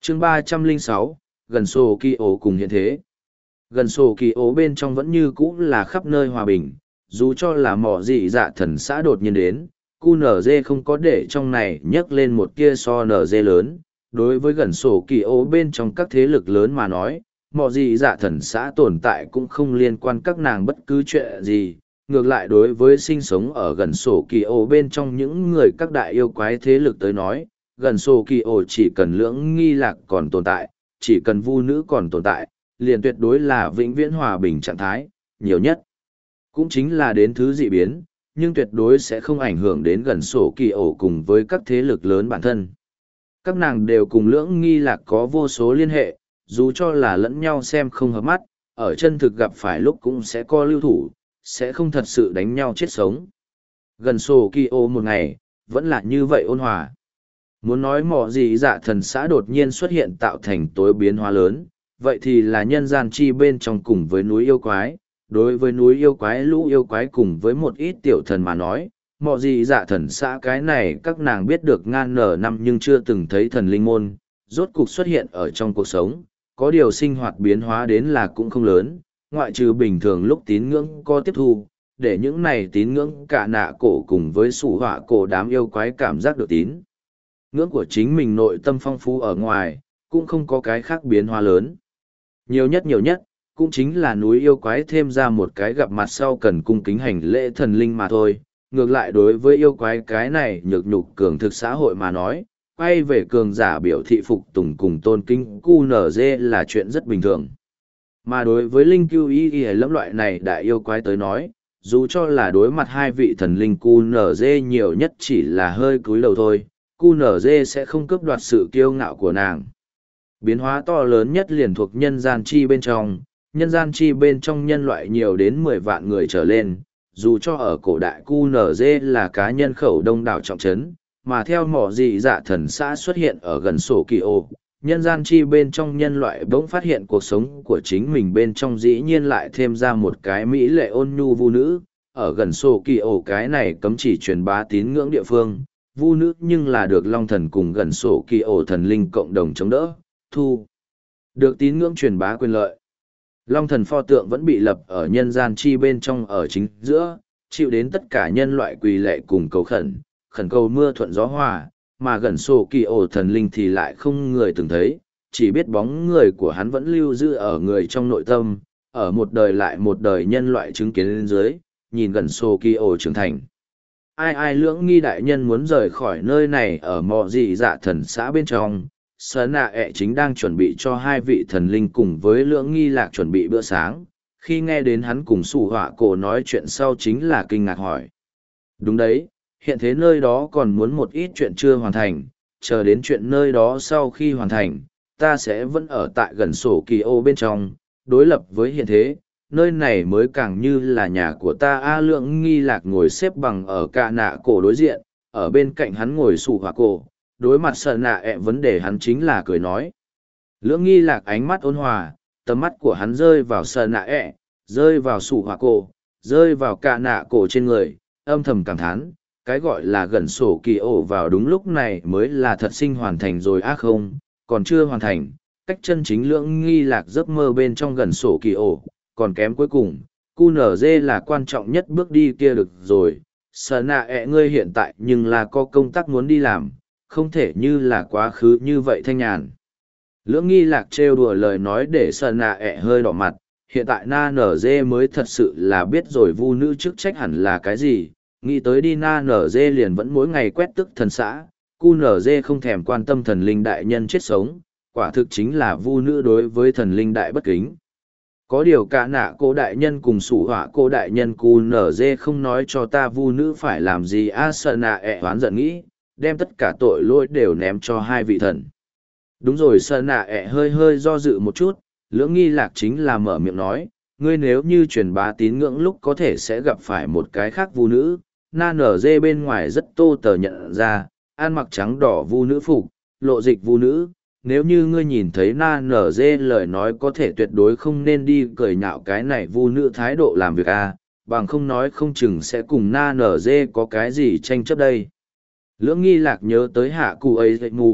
chương 306, gần sổ kỳ ổ cùng hiện thế. Gần sổ kỳ ổ bên trong vẫn như cũ là khắp nơi hòa bình, dù cho là mỏ dị dạ thần xã đột nhiên đến, QNZ không có để trong này nhấc lên một tia so NZ lớn. Đối với gần sổ kỳ ổ bên trong các thế lực lớn mà nói, mỏ dị dạ thần xã tồn tại cũng không liên quan các nàng bất cứ chuyện gì. Ngược lại đối với sinh sống ở gần sổ kỳ ổ bên trong những người các đại yêu quái thế lực tới nói, gần sổ kỳ ổ chỉ cần lưỡng nghi lạc còn tồn tại, chỉ cần vu nữ còn tồn tại, liền tuyệt đối là vĩnh viễn hòa bình trạng thái, nhiều nhất. Cũng chính là đến thứ dị biến, nhưng tuyệt đối sẽ không ảnh hưởng đến gần sổ kỳ ổ cùng với các thế lực lớn bản thân. Các nàng đều cùng lưỡng nghi lạc có vô số liên hệ, dù cho là lẫn nhau xem không hợp mắt, ở chân thực gặp phải lúc cũng sẽ có lưu thủ, sẽ không thật sự đánh nhau chết sống. Gần sổ kỳ ổ một ngày, vẫn là như vậy ôn hòa. Muốn nói mỏ gì dạ thần xã đột nhiên xuất hiện tạo thành tối biến hóa lớn, vậy thì là nhân gian chi bên trong cùng với núi yêu quái. Đối với núi yêu quái lũ yêu quái cùng với một ít tiểu thần mà nói, mỏ gì dạ thần xã cái này các nàng biết được ngan nở năm nhưng chưa từng thấy thần linh môn, rốt cục xuất hiện ở trong cuộc sống, có điều sinh hoạt biến hóa đến là cũng không lớn, ngoại trừ bình thường lúc tín ngưỡng có tiếp thu, để những này tín ngưỡng cả nạ cổ cùng với sủ họa cổ đám yêu quái cảm giác được tín ngưỡng của chính mình nội tâm phong phú ở ngoài, cũng không có cái khác biến hóa lớn. Nhiều nhất, cũng chính là núi yêu quái thêm ra một cái gặp mặt sau cần cung kính hành lễ thần linh mà thôi. Ngược lại đối với yêu quái cái này nhược nhục cường thực xã hội mà nói, quay về cường giả biểu thị phục tùng cùng tôn kính QNZ là chuyện rất bình thường. Mà đối với linh cưu y lẫm loại này đại yêu quái tới nói, dù cho là đối mặt hai vị thần linh QNZ nhiều nhất chỉ là hơi cúi đầu thôi, QNZ sẽ không cướp đoạt sự kiêu ngạo của nàng. Biến hóa to lớn nhất liền thuộc nhân gian chi bên trong, nhân gian chi bên trong nhân loại nhiều đến 10 vạn người trở lên, dù cho ở cổ đại QNZ là cá nhân khẩu đông đảo trọng trấn, mà theo mỏ dị dạ thần xã xuất hiện ở gần sổ kỳ ô, nhân gian chi bên trong nhân loại bỗng phát hiện cuộc sống của chính mình bên trong dĩ nhiên lại thêm ra một cái mỹ lệ ôn nhu vu nữ, ở gần sổ kỳ ô cái này cấm chỉ truyền bá tín ngưỡng địa phương. Vu nữ nhưng là được Long Thần cùng gần sổ kỳ ổ thần linh cộng đồng chống đỡ, thu được tín ngưỡng truyền bá quyền lợi. Long Thần pho tượng vẫn bị lập ở nhân gian chi bên trong ở chính giữa, chịu đến tất cả nhân loại quỳ lệ cùng cầu khẩn cầu mưa thuận gió hòa, mà gần sổ kỳ ổ thần linh thì lại không người từng thấy, chỉ biết bóng người của hắn vẫn lưu giữ ở người trong nội tâm, ở một đời lại một đời nhân loại chứng kiến lên dưới, nhìn gần sổ kỳ ổ trưởng thành. Ai lưỡng nghi đại nhân muốn rời khỏi nơi này ở mò dị dạ thần xã bên trong, sở nạ ẹ chính đang chuẩn bị cho hai vị thần linh cùng với lưỡng nghi lạc chuẩn bị bữa sáng, khi nghe đến hắn cùng sủ họa cổ nói chuyện sau chính là kinh ngạc hỏi. Đúng đấy, hiện thế nơi đó còn muốn một ít chuyện chưa hoàn thành, chờ đến chuyện nơi đó sau khi hoàn thành, ta sẽ vẫn ở tại gần sổ kỳ ô bên trong, đối lập với hiện thế. Nơi này mới càng như là nhà của ta. A Lượng nghi lạc ngồi xếp bằng ở cả nạ cổ đối diện, ở bên cạnh hắn ngồi sủ họa cổ, đối mặt sợ nạ ẹ vấn đề hắn chính là cười nói. Lưỡng nghi lạc ánh mắt ôn hòa, tầm mắt của hắn rơi vào sợ nạ ẹ, rơi vào sủ họa cổ, rơi vào cả nạ cổ trên người, âm thầm cảm thán, cái gọi là gần sổ kỳ ổ vào đúng lúc này mới là thật sinh hoàn thành rồi á không, còn chưa hoàn thành, cách chân chính lưỡng nghi lạc giấc mơ bên trong gần sổ kỳ ổ. Còn kém cuối cùng, QNZ là quan trọng nhất bước đi kia được rồi. Sở nạ ẹ ngươi hiện tại nhưng là có công tác muốn đi làm, không thể như là quá khứ như vậy thanh nhàn. Lưỡng nghi lạc trêu đùa lời nói để sở nạ ẹ hơi đỏ mặt, hiện tại na nở dê mới thật sự là biết rồi vu nữ chức trách hẳn là cái gì, nghĩ tới đi na nở dê liền vẫn mỗi ngày quét tức thần xã, QNZ không thèm quan tâm thần linh đại nhân chết sống, quả thực chính là vu nữ đối với thần linh đại bất kính. Có điều cả nạ cô đại nhân cùng sủ họa cô đại nhân QNZ không nói cho ta vu nữ phải làm gì. A sợ nạ ẹ hoán giận nghĩ, đem tất cả tội lỗi đều ném cho hai vị thần. Đúng rồi, sợ nạ ẹ hơi do dự một chút, lưỡng nghi lạc chính là mở miệng nói, ngươi nếu như truyền bá tín ngưỡng lúc có thể sẽ gặp phải một cái khác vu nữ, na nở dê bên ngoài rất tô tờ nhận ra, ăn mặc trắng đỏ vu nữ phục, lộ dịch vu nữ. Nếu như ngươi nhìn thấy na nở dê lời nói có thể tuyệt đối không nên đi cười nhạo cái này vu nữ thái độ làm việc bằng không nói không chừng sẽ cùng na nở dê có cái gì tranh chấp đây. Lưỡng nghi lạc nhớ tới hạ cụ ấy dậy ngủ,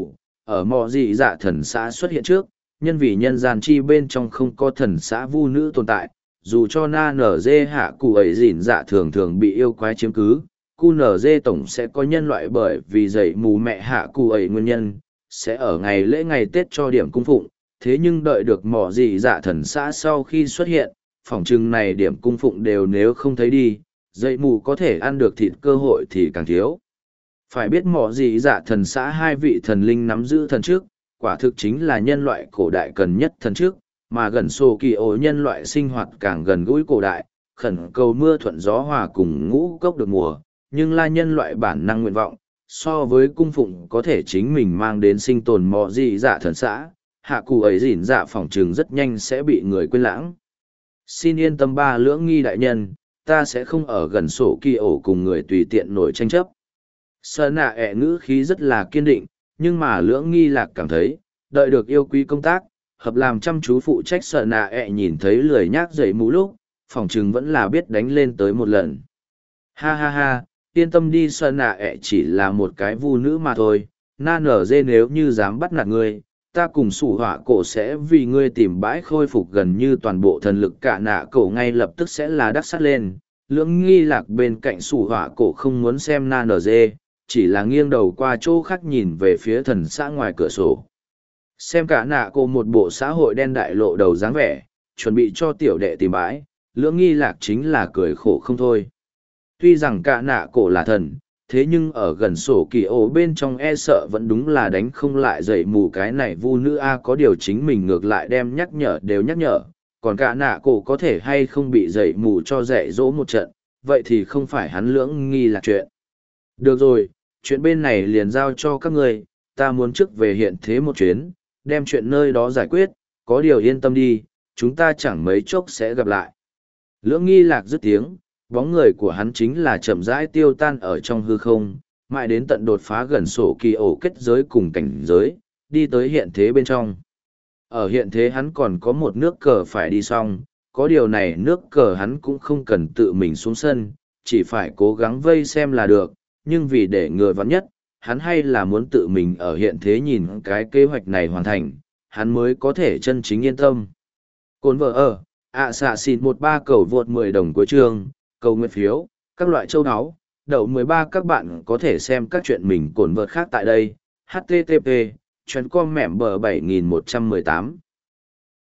ở mò dị dạ thần xã xuất hiện trước, nhân vì nhân gian chi bên trong không có thần xã vu nữ tồn tại, dù cho na nở dê hạ cụ ấy dỉn dạ thường thường bị yêu quái chiếm cứ, cu nở dê tổng sẽ có nhân loại bởi vì dậy mù mẹ hạ cụ ấy nguyên nhân, sẽ ở ngày lễ ngày Tết cho điểm cung phụng, thế nhưng đợi được mỏ dị dạ thần xã sau khi xuất hiện, phỏng chừng này điểm cung phụng đều nếu không thấy đi, dậy mù có thể ăn được thịt cơ hội thì càng thiếu. Phải biết mỏ dị dạ thần xã hai vị thần linh nắm giữ thần trước, quả thực chính là nhân loại cổ đại cần nhất thần trước, mà gần sổ kỳ ổ nhân loại sinh hoạt càng gần gũi cổ đại, khẩn cầu mưa thuận gió hòa cùng ngũ cốc được mùa, nhưng là nhân loại bản năng nguyện vọng, so với cung phụng có thể chính mình mang đến sinh tồn mỏ dị dạ thần xã, hạ cụ ấy dỉn dạ phỏng chừng rất nhanh sẽ bị người quên lãng. Xin yên tâm ba lưỡng nghi đại nhân, ta sẽ không ở gần sổ kỳ ổ cùng người tùy tiện nổi tranh chấp. Sở nạ ẹ ngữ khí rất là kiên định, nhưng mà lưỡng nghi lạc cảm thấy, đợi được yêu quý công tác, hợp làm chăm chú phụ trách sở nạ ẹ nhìn thấy lười nhác dậy mũ lúc, phỏng chừng vẫn là biết đánh lên tới một lần. Ha ha ha, yên tâm đi, sở nạ ẹ chỉ là một cái vu nữ mà thôi, na nở dê nếu như dám bắt nạt ngươi, ta cùng sủ họa cổ sẽ vì ngươi tìm bãi khôi phục gần như toàn bộ thần lực cả nạ cổ ngay lập tức sẽ là đắc sắt lên. Lưỡng nghi lạc bên cạnh sủ họa cổ không muốn xem na nở dê, chỉ là nghiêng đầu qua chỗ khác nhìn về phía thần xã ngoài cửa sổ. Xem cả nạ cổ một bộ xã hội đen đại lộ đầu dáng vẻ, chuẩn bị cho tiểu đệ tìm bãi, lưỡng nghi lạc chính là cười khổ không thôi. Tuy rằng cả nạ cổ là thần, thế nhưng ở gần sổ kỳ ổ bên trong e sợ vẫn đúng là đánh không lại dậy mù cái này vu nữ a, có điều chính mình ngược lại đem nhắc nhở đều nhắc nhở, còn cả nạ cổ có thể hay không bị dậy mù cho dạy dỗ một trận, vậy thì không phải hắn lưỡng nghi là chuyện. Được rồi, chuyện bên này liền giao cho các người, ta muốn trước về hiện thế một chuyến, đem chuyện nơi đó giải quyết, có điều yên tâm đi, chúng ta chẳng mấy chốc sẽ gặp lại. Lưỡng nghi lạc dứt tiếng, bóng người của hắn chính là chậm rãi tiêu tan ở trong hư không, mãi đến tận đột phá gần sổ kỳ ổ kết giới cùng cảnh giới, đi tới hiện thế bên trong. Ở hiện thế hắn còn có một nước cờ phải đi xong, có điều này nước cờ hắn cũng không cần tự mình xuống sân, chỉ phải cố gắng vây xem là được, nhưng vì để ngừa vắn nhất, hắn hay là muốn tự mình ở hiện thế nhìn cái kế hoạch này hoàn thành, hắn mới có thể chân chính yên tâm. Cồn vợ ở, xạ xịt 13 cầu vượt 10 đồng cuối chương, cầu nguyện phiếu, các loại châu áo, đậu 13 các bạn có thể xem các chuyện mình cồn vợt khác tại đây, http, chuyến com mẻm bờ 7118.